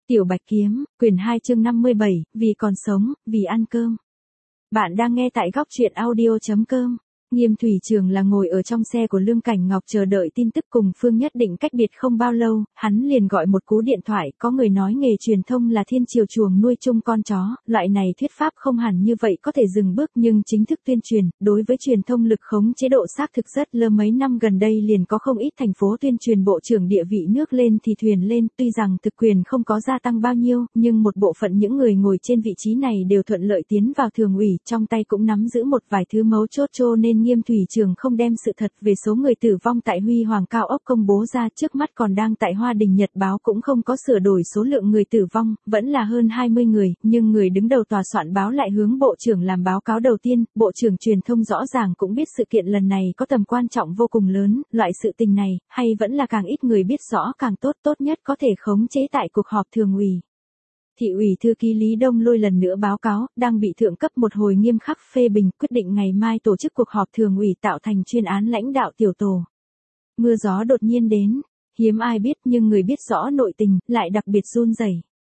Tiểu Bạch Kiếm, quyển 2 chương 57, vì còn sống, vì ăn cơm. Bạn đang nghe tại góc truyện audio.com. Nghiêm Thủy Trường là ngồi ở trong xe của Lương Cảnh Ngọc chờ đợi tin tức cùng Phương Nhất Định cách biệt không bao lâu, hắn liền gọi một cú điện thoại, có người nói nghề truyền thông là thiên triều chuồng nuôi chung con chó, loại này thuyết pháp không hẳn như vậy có thể dừng bước nhưng chính thức tuyên truyền, đối với truyền thông lực khống chế độ xác thực rất lơ mấy năm gần đây liền có không ít thành phố tuyên truyền bộ trưởng địa vị nước lên thì thuyền lên, tuy rằng thực quyền không có gia tăng bao nhiêu, nhưng một bộ phận những người ngồi trên vị trí này đều thuận lợi tiến vào thường ủy, trong tay cũng nắm giữ một vài thứ mấu chốt cho nên Nghiêm Thủy Trường không đem sự thật về số người tử vong tại Huy Hoàng Cao ốc công bố ra, trước mắt còn đang tại Hoa Đình Nhật báo cũng không có sửa đổi số lượng người tử vong, vẫn là hơn 20 người, nhưng người đứng đầu tòa soạn báo lại hướng bộ trưởng làm báo cáo đầu tiên, bộ trưởng truyền thông rõ ràng cũng biết sự kiện lần này có tầm quan trọng vô cùng lớn, loại sự tình này, hay vẫn là càng ít người biết rõ càng tốt, tốt nhất có thể khống chế tại cuộc họp thường ủy. Thị ủy thư ký Lý Đông Lôi lần nữa báo cáo, đang bị thượng cấp một hồi nghiêm khắc phê bình, quyết định ngày mai tổ chức cuộc họp thường ủy tạo thành chuyên án lãnh đạo tiểu tổ. Mưa gió đột nhiên đến, hiếm ai biết nhưng người biết rõ nội tình, lại đặc biệt run rẩy.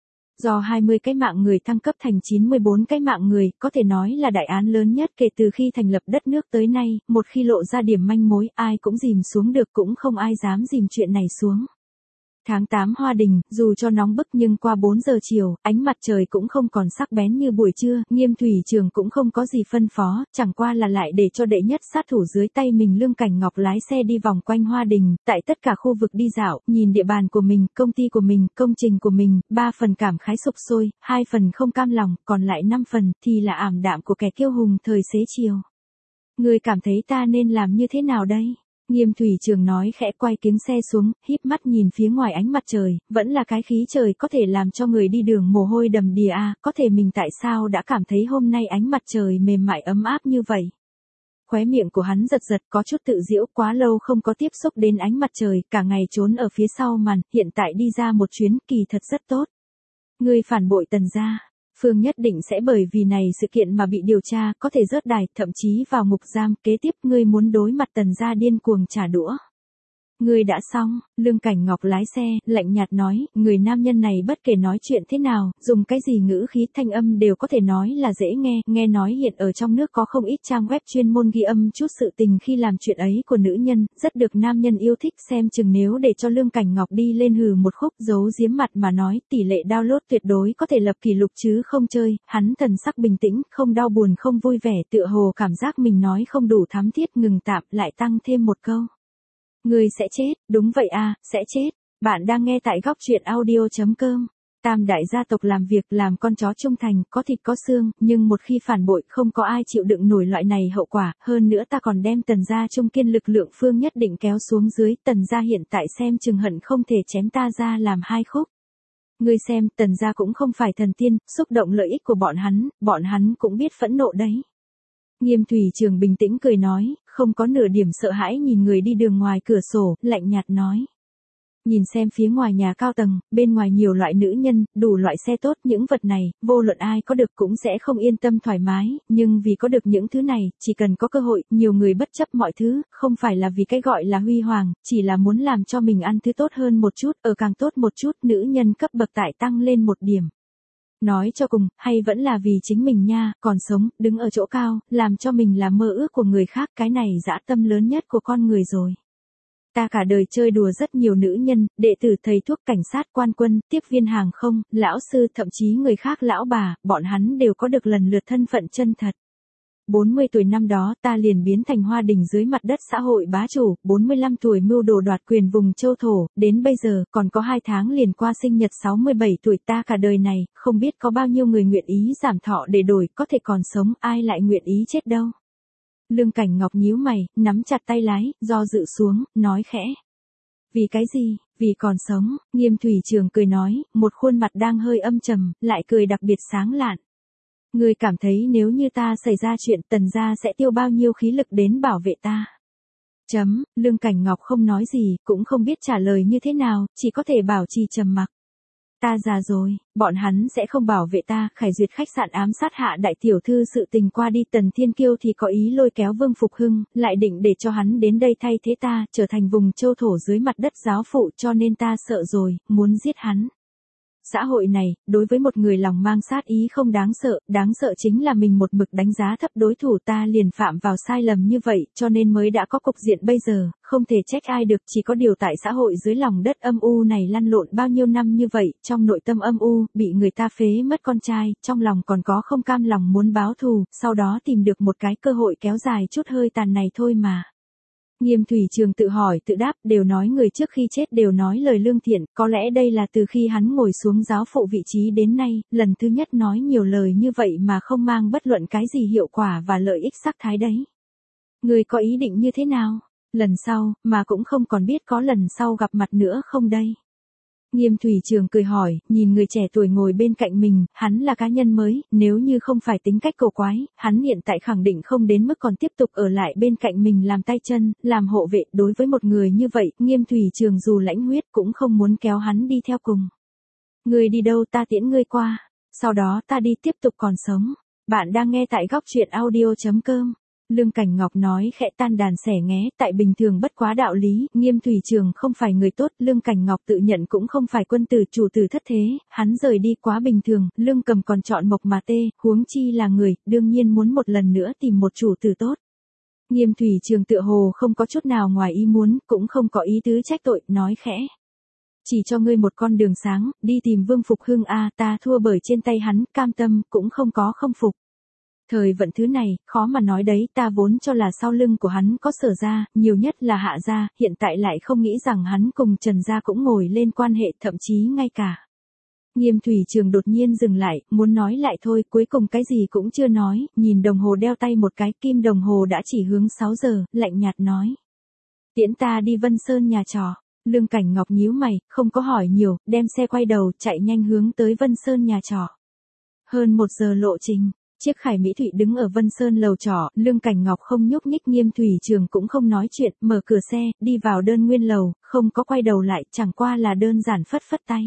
Do 20 cái mạng người thăng cấp thành 94 cái mạng người, có thể nói là đại án lớn nhất kể từ khi thành lập đất nước tới nay, một khi lộ ra điểm manh mối, ai cũng dìm xuống được cũng không ai dám dìm chuyện này xuống. Tháng 8 Hoa Đình, dù cho nóng bức nhưng qua 4 giờ chiều, ánh mặt trời cũng không còn sắc bén như buổi trưa, Nghiêm Thủy Trường cũng không có gì phân phó, chẳng qua là lại để cho đệ nhất sát thủ dưới tay mình Lương Cảnh Ngọc lái xe đi vòng quanh Hoa Đình, tại tất cả khu vực đi dạo, nhìn địa bàn của mình, công ty của mình, công trình của mình, 3 phần cảm khái sục sôi, 2 phần không cam lòng, còn lại 5 phần thì là ảm đạm của kẻ kiêu hùng thời xế chiều. Người cảm thấy ta nên làm như thế nào đây? Nghiêm Thủy Trường nói khẽ, quay kính xe xuống, híp mắt nhìn phía ngoài ánh mặt trời, vẫn là cái khí trời có thể làm cho người đi đường mồ hôi đầm đìa à, có thể mình tại sao đã cảm thấy hôm nay ánh mặt trời mềm mại ấm áp như vậy. Khóe miệng của hắn giật giật, có chút tự giễu, quá lâu không có tiếp xúc đến ánh mặt trời, cả ngày trốn ở phía sau màn, hiện tại đi ra một chuyến kỳ thật rất tốt. Ngươi phản bội Tần gia. Phương Nhất Định sẽ bởi vì này sự kiện mà bị điều tra, có thể rớt đài, thậm chí vào ngục giam, kế tiếp ngươi muốn đối mặt Tần gia điên cuồng trả đũa. Ngươi đã xong, Lương Cảnh Ngọc lái xe, lạnh nhạt nói, người nam nhân này bất kể nói chuyện thế nào, dùng cái gì ngữ khí thanh âm đều có thể nói là dễ nghe nói hiện ở trong nước có không ít trang web chuyên môn ghi âm chút sự tình khi làm chuyện ấy của nữ nhân, rất được nam nhân yêu thích, xem chừng nếu để cho Lương Cảnh Ngọc đi lên hừ một khúc giấu giếm mặt mà nói, tỷ lệ download tuyệt đối có thể lập kỷ lục chứ không chơi, hắn thần sắc bình tĩnh, không đau buồn không vui vẻ, tựa hồ cảm giác mình nói không đủ thắm thiết, ngừng tạm, lại tăng thêm một câu. Người sẽ chết, đúng vậy à, sẽ chết. Bạn đang nghe tại góc truyện audio.com. Tam đại gia tộc làm việc làm con chó trung thành, có thịt có xương, nhưng một khi phản bội không có ai chịu đựng nổi loại này hậu quả, hơn nữa ta còn đem Tần gia trung kiên lực lượng Phương Nhất Định kéo xuống dưới, Tần gia hiện tại xem chừng hận không thể chém ta ra làm hai khúc. Ngươi xem, Tần gia cũng không phải thần tiên, xúc động lợi ích của bọn hắn cũng biết phẫn nộ đấy. Nghiêm Thủy Trường bình tĩnh cười nói, không có nửa điểm sợ hãi nhìn người đi đường ngoài cửa sổ, lạnh nhạt nói. Nhìn xem phía ngoài nhà cao tầng, bên ngoài nhiều loại nữ nhân, đủ loại xe tốt, những vật này, vô luận ai có được cũng sẽ không yên tâm thoải mái, nhưng vì có được những thứ này, chỉ cần có cơ hội, nhiều người bất chấp mọi thứ, không phải là vì cái gọi là huy hoàng, chỉ là muốn làm cho mình ăn thứ tốt hơn một chút, ở càng tốt một chút, nữ nhân cấp bậc tại tăng lên một điểm. Nói cho cùng, hay vẫn là vì chính mình nha, còn sống, đứng ở chỗ cao, làm cho mình là mơ ước của người khác, cái này dã tâm lớn nhất của con người rồi. Ta cả đời chơi đùa rất nhiều nữ nhân, đệ tử thầy thuốc cảnh sát quan quân, tiếp viên hàng không, lão sư thậm chí người khác lão bà, bọn hắn đều có được lần lượt thân phận chân thật. 40 tuổi năm đó ta liền biến thành Hoa Đình dưới mặt đất xã hội bá chủ, 45 tuổi mưu đồ đoạt quyền vùng châu thổ, đến bây giờ còn có 2 tháng liền qua sinh nhật 67 tuổi, ta cả đời này, không biết có bao nhiêu người nguyện ý giảm thọ để đổi, có thể còn sống, ai lại nguyện ý chết đâu. Lương Cảnh Ngọc nhíu mày, nắm chặt tay lái, do dự xuống, nói khẽ. Vì cái gì? Vì còn sống, Nghiêm Thủy Trường cười nói, một khuôn mặt đang hơi âm trầm, lại cười đặc biệt sáng lạn. Ngươi cảm thấy nếu như ta xảy ra chuyện Tần gia sẽ tiêu bao nhiêu khí lực đến bảo vệ ta? Lương Cảnh Ngọc không nói gì, cũng không biết trả lời như thế nào, chỉ có thể bảo trì trầm mặc. Ta già rồi, bọn hắn sẽ không bảo vệ ta, Khải Duyệt khách sạn ám sát hạ đại tiểu thư sự tình qua đi, Tần Thiên Kiêu thì có ý lôi kéo Vương Phục Hưng, lại định để cho hắn đến đây thay thế ta, trở thành vùng châu thổ dưới mặt đất giáo phụ, cho nên ta sợ rồi, muốn giết hắn. Xã hội này, đối với một người lòng mang sát ý không đáng sợ chính là mình một mực đánh giá thấp đối thủ ta liền phạm vào sai lầm như vậy, cho nên mới đã có cục diện bây giờ, không thể trách ai được, chỉ có điều tại xã hội dưới lòng đất âm u này lăn lộn bao nhiêu năm như vậy, trong nội tâm âm u, bị người ta phế mất con trai, trong lòng còn có không cam lòng muốn báo thù, sau đó tìm được một cái cơ hội kéo dài chút hơi tàn này thôi mà. Nghiêm Thủy Trường tự hỏi tự đáp, đều nói người trước khi chết đều nói lời lương thiện, có lẽ đây là từ khi hắn ngồi xuống giáo phụ vị trí đến nay, lần thứ nhất nói nhiều lời như vậy mà không mang bất luận cái gì hiệu quả và lợi ích sắc thái đấy. Người có ý định như thế nào? Lần sau, mà cũng không còn biết có lần sau gặp mặt nữa không đây? Nghiêm Thủy Trường cười hỏi, nhìn người trẻ tuổi ngồi bên cạnh mình, hắn là cá nhân mới, nếu như không phải tính cách cổ quái, hắn hiện tại khẳng định không đến mức còn tiếp tục ở lại bên cạnh mình làm tay chân, làm hộ vệ, đối với một người như vậy, Nghiêm Thủy Trường dù lãnh huyết cũng không muốn kéo hắn đi theo cùng. Ngươi đi đâu ta tiễn ngươi qua, sau đó ta đi tiếp tục còn sống. Bạn đang nghe tại góc truyện audio.com. Lương Cảnh Ngọc nói khẽ tan đàn xẻ nghé, tại bình thường bất quá đạo lý, Nghiêm Thủy Trường không phải người tốt, Lương Cảnh Ngọc tự nhận cũng không phải quân tử chủ tử thất thế, hắn rời đi quá bình thường, Lương Cầm còn chọn Mộc mà tê, huống chi là người, đương nhiên muốn một lần nữa tìm một chủ tử tốt. Nghiêm Thủy Trường tựa hồ không có chút nào ngoài ý muốn, cũng không có ý tứ trách tội, nói khẽ. Chỉ cho ngươi một con đường sáng, đi tìm Vương Phục Hưng a, ta thua bởi trên tay hắn, cam tâm, cũng không có không phục. Thời vận thứ này, khó mà nói đấy, ta vốn cho là sau lưng của hắn có Sở gia, nhiều nhất là Hạ gia, hiện tại lại không nghĩ rằng hắn cùng Trần gia cũng ngồi lên quan hệ, thậm chí ngay cả. Nghiêm Thủy Trường đột nhiên dừng lại, muốn nói lại thôi, cuối cùng cái gì cũng chưa nói, nhìn đồng hồ đeo tay một cái, kim đồng hồ đã chỉ hướng 6 giờ, lạnh nhạt nói. Tiễn ta đi Vân Sơn nhà trọ. Lương Cảnh Ngọc nhíu mày, không có hỏi nhiều, đem xe quay đầu, chạy nhanh hướng tới Vân Sơn nhà trọ. Hơn 1 giờ lộ trình. Chiếc Khải Mỹ Thụy đứng ở Vân Sơn lầu trọ, Lương Cảnh Ngọc không nhúc nhích, Nghiêm Thủy Trường cũng không nói chuyện, mở cửa xe, đi vào đơn nguyên lầu, không có quay đầu lại, chẳng qua là đơn giản phất phất tay.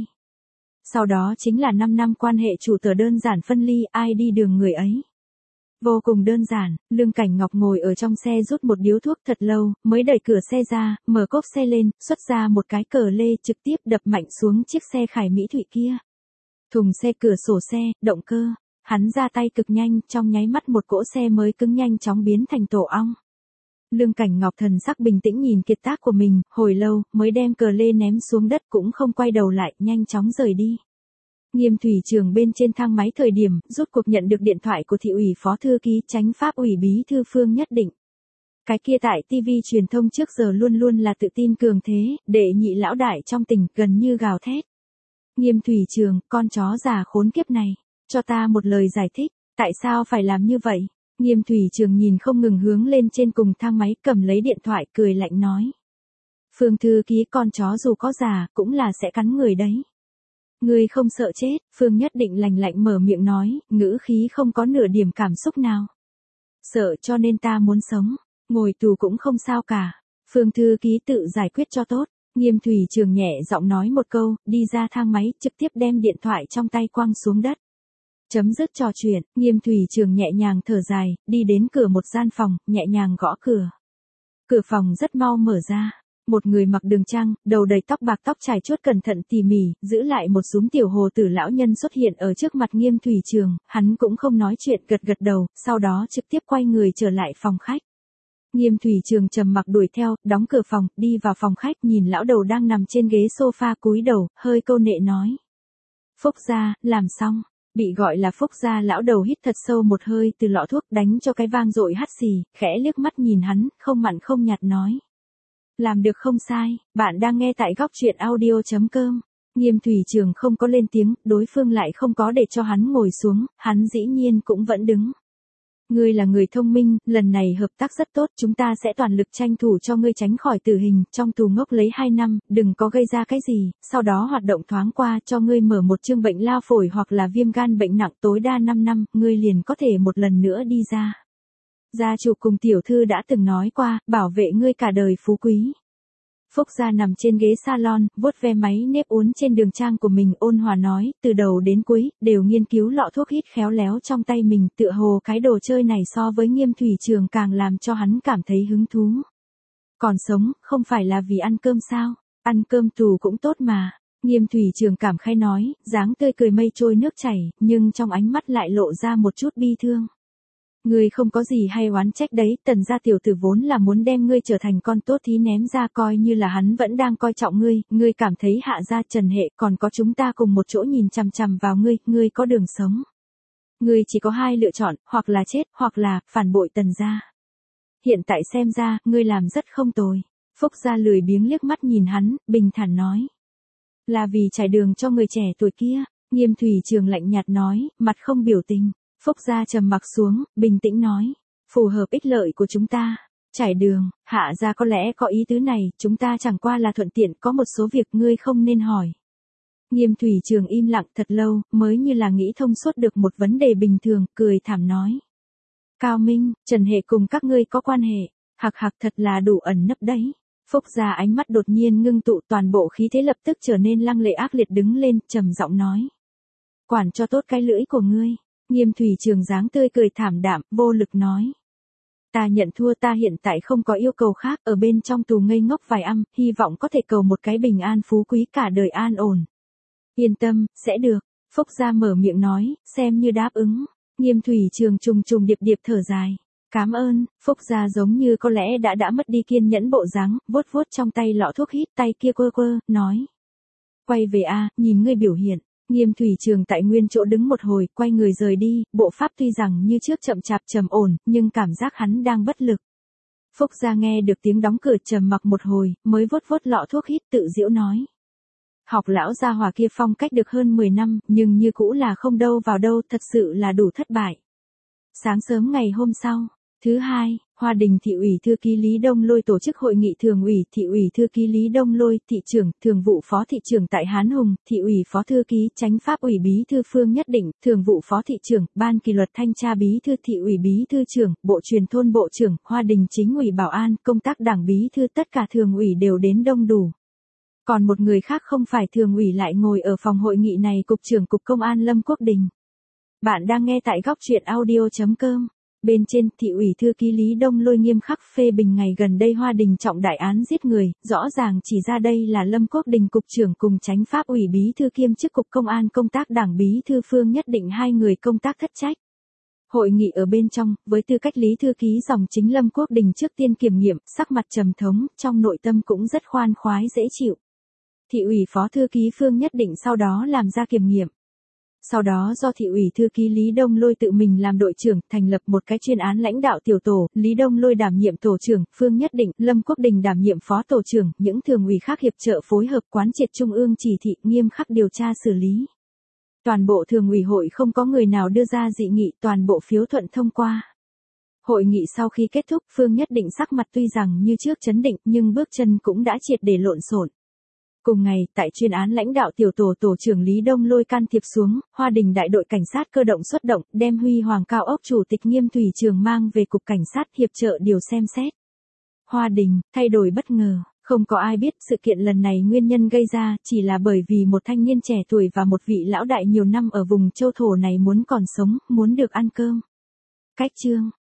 Sau đó chính là 5 năm quan hệ chủ tớ đơn giản phân ly, ai đi đường người ấy. Vô cùng đơn giản, Lương Cảnh Ngọc ngồi ở trong xe rút một điếu thuốc thật lâu, mới đẩy cửa xe ra, mở cốp xe lên, xuất ra một cái cờ lê trực tiếp đập mạnh xuống chiếc xe Khải Mỹ Thụy kia. Thùng xe, cửa sổ xe, động cơ. Hắn ra tay cực nhanh, trong nháy mắt một cỗ xe mới cứng nhanh chóng biến thành tổ ong. Lương Cảnh Ngọc thần sắc bình tĩnh nhìn kiệt tác của mình, hồi lâu, mới đem cờ lê ném xuống đất cũng không quay đầu lại, nhanh chóng rời đi. Nghiêm Thủy Trường bên trên thang máy thời điểm, rốt cuộc nhận được điện thoại của thị ủy phó thư ký Chánh Pháp ủy bí thư Phương Nhất Định. Cái kia tại TV truyền thông trước giờ luôn luôn là tự tin cường thế, đệ nhị lão đại trong tỉnh, gần như gào thét. Nghiêm Thủy Trường, con chó già khốn kiếp này. Cho ta một lời giải thích, tại sao phải làm như vậy? Nghiêm Thủy Trường nhìn không ngừng hướng lên trên cùng thang máy, cầm lấy điện thoại cười lạnh nói. Phương thư ký, con chó dù có già, cũng là sẽ cắn người đấy. Ngươi không sợ chết, Phương Nhất Định lạnh lạnh mở miệng nói, ngữ khí không có nửa điểm cảm xúc nào. Sợ cho nên ta muốn sống, ngồi tù cũng không sao cả. Phương thư ký tự giải quyết cho tốt. Nghiêm Thủy Trường nhẹ giọng nói một câu, đi ra thang máy, trực tiếp đem điện thoại trong tay quăng xuống đất. Chấm dứt trò chuyện, Nghiêm Thủy Trường nhẹ nhàng thở dài, đi đến cửa một gian phòng, nhẹ nhàng gõ cửa. Cửa phòng rất mau mở ra. Một người mặc đường trang, đầu đầy tóc bạc, tóc trải chuốt cẩn thận tỉ mỉ, giữ lại một súm tiểu hồ tử lão nhân xuất hiện ở trước mặt Nghiêm Thủy Trường, hắn cũng không nói chuyện, gật gật đầu, sau đó trực tiếp quay người trở lại phòng khách. Nghiêm Thủy Trường trầm mặc đuổi theo, đóng cửa phòng, đi vào phòng khách, nhìn lão đầu đang nằm trên ghế sofa cúi đầu, hơi câu nệ nói. Phúc gia, làm xong. Bị gọi là Phúc gia lão đầu hít thật sâu một hơi từ lọ thuốc, đánh cho cái vang dội hắt xì, khẽ liếc mắt nhìn hắn, không mặn không nhạt nói. Làm được không sai, bạn đang nghe tại góc truyện audio.com. Nghiêm Thủy Trường không có lên tiếng, đối phương lại không có để cho hắn ngồi xuống, hắn dĩ nhiên cũng vẫn đứng. Ngươi là người thông minh, lần này hợp tác rất tốt, chúng ta sẽ toàn lực tranh thủ cho ngươi tránh khỏi tử hình, trong tù ngốc lấy 2 năm, đừng có gây ra cái gì, sau đó hoạt động thoáng qua cho ngươi mở một chương bệnh lao phổi hoặc là viêm gan bệnh nặng, tối đa 5 năm, ngươi liền có thể một lần nữa đi ra. Gia chủ cùng tiểu thư đã từng nói qua, bảo vệ ngươi cả đời phú quý. Phúc gia nằm trên ghế salon, vuốt ve máy nếp uốn trên đường trang của mình, ôn hòa nói, từ đầu đến cuối, đều nghiên cứu lọ thuốc hít khéo léo trong tay mình, tựa hồ cái đồ chơi này so với Nghiêm Thủy Trường càng làm cho hắn cảm thấy hứng thú. Còn sống, không phải là vì ăn cơm sao? Ăn cơm tù cũng tốt mà. Nghiêm thủy trường cảm khái nói, dáng tươi cười mây trôi nước chảy, nhưng trong ánh mắt lại lộ ra một chút bi thương. Ngươi không có gì hay oán trách đấy, Tần gia tiểu tử vốn là muốn đem ngươi trở thành con tốt thí ném ra, coi như là hắn vẫn đang coi trọng ngươi cảm thấy Hạ gia Trần hệ còn có chúng ta cùng một chỗ nhìn chằm chằm vào ngươi có đường sống. Ngươi chỉ có hai lựa chọn, hoặc là chết, hoặc là phản bội Tần gia. Hiện tại xem ra, ngươi làm rất không tồi. Phúc gia lười biếng liếc mắt nhìn hắn, bình thản nói. Là vì trải đường cho người trẻ tuổi kia. Nghiêm thủy trường lạnh nhạt nói, mặt không biểu tình. Phúc gia trầm mặc xuống, bình tĩnh nói. Phù hợp ích lợi của chúng ta. Trải đường, Hạ gia có lẽ có ý tứ này, chúng ta chẳng qua là thuận tiện, có một số việc ngươi không nên hỏi. Nghiêm thủy trường im lặng thật lâu, mới như là nghĩ thông suốt được một vấn đề bình thường, cười thảm nói. Cao Minh, Trần hệ cùng các ngươi có quan hệ, hạc thật là đủ ẩn nấp đấy. Phúc gia ánh mắt đột nhiên ngưng tụ, toàn bộ khí thế lập tức trở nên lăng lệ ác liệt, đứng lên, trầm giọng nói. Quản cho tốt cái lưỡi của ngươi. Nghiêm thủy trường dáng tươi cười thảm đạm, vô lực nói. Ta nhận thua, ta hiện tại không có yêu cầu khác, ở bên trong tù ngây ngốc vài năm, hy vọng có thể cầu một cái bình an phú quý, cả đời an ổn. Yên tâm, sẽ được. Phúc gia mở miệng nói, xem như đáp ứng. Nghiêm thủy trường trùng điệp thở dài. Cảm ơn. Phúc gia giống như có lẽ đã mất đi kiên nhẫn bộ dáng, vuốt trong tay lọ thuốc hít, tay kia quơ, nói. Quay về a, nhìn ngươi biểu hiện. Nghiêm thủy trường tại nguyên chỗ đứng một hồi, quay người rời đi, bộ pháp tuy rằng như trước chậm chạp trầm ổn, nhưng cảm giác hắn đang bất lực. Phúc gia nghe được tiếng đóng cửa, trầm mặc một hồi, mới vuốt lọ thuốc hít, tự giễu nói. Học lão gia hỏa kia phong cách được hơn 10 năm, nhưng như cũ là không đâu vào đâu, thật sự là đủ thất bại. Sáng sớm ngày hôm sau, thứ hai, Hoa Đình thị ủy thư ký Lý Đông Lôi tổ chức hội nghị thường ủy, thị ủy thư ký Lý Đông Lôi, thị trưởng, thường vụ phó thị trưởng tại Hán Hùng, thị ủy phó thư ký, chánh pháp ủy bí thư Phương Nhất Định, thường vụ phó thị trưởng, ban kỷ luật thanh tra bí thư, thị ủy bí thư trưởng, bộ truyền thôn bộ trưởng, Hoa Đình chính ủy bảo an, công tác đảng bí thư, tất cả thường ủy đều đến đông đủ. Còn một người khác không phải thường ủy lại ngồi ở phòng hội nghị này, cục trưởng cục công an Lâm Quốc Đình. Bạn đang nghe tại góc truyện audio.com. Bên trên, thị ủy thư ký Lý Đông Lôi nghiêm khắc phê bình ngày gần đây Hoa Đình trọng đại án giết người, rõ ràng chỉ ra đây là Lâm Quốc Đình cục trưởng cùng chánh pháp ủy bí thư kiêm chức cục công an công tác đảng bí thư Phương Nhất Định hai người công tác thất trách. Hội nghị ở bên trong, với tư cách lý thư ký dòng chính Lâm Quốc Đình trước tiên kiểm nghiệm, sắc mặt trầm thống, trong nội tâm cũng rất khoan khoái dễ chịu. Thị ủy phó thư ký Phương Nhất Định sau đó làm ra kiểm nghiệm. Sau đó do thị ủy thư ký Lý Đông Lôi tự mình làm đội trưởng, thành lập một cái chuyên án lãnh đạo tiểu tổ, Lý Đông Lôi đảm nhiệm tổ trưởng, Phương Nhất Định, Lâm Quốc Đình đảm nhiệm phó tổ trưởng, những thường ủy khác hiệp trợ phối hợp quán triệt trung ương chỉ thị, nghiêm khắc điều tra xử lý. Toàn bộ thường ủy hội không có người nào đưa ra dị nghị, toàn bộ phiếu thuận thông qua. Hội nghị sau khi kết thúc, Phương Nhất Định sắc mặt tuy rằng như trước trấn định, nhưng bước chân cũng đã triệt để lộn xộn. Cùng ngày, tại chuyên án lãnh đạo tiểu tổ tổ trưởng Lý Đông Lôi can thiệp xuống, Hoa Đình đại đội cảnh sát cơ động xuất động, đem Huy Hoàng cao ốc chủ tịch Nghiêm thủy trường mang về cục cảnh sát hiệp trợ điều xem xét. Hoa Đình, thay đổi bất ngờ, không có ai biết sự kiện lần này nguyên nhân gây ra, chỉ là bởi vì một thanh niên trẻ tuổi và một vị lão đại nhiều năm ở vùng châu thổ này muốn còn sống, muốn được ăn cơm. Cách chương.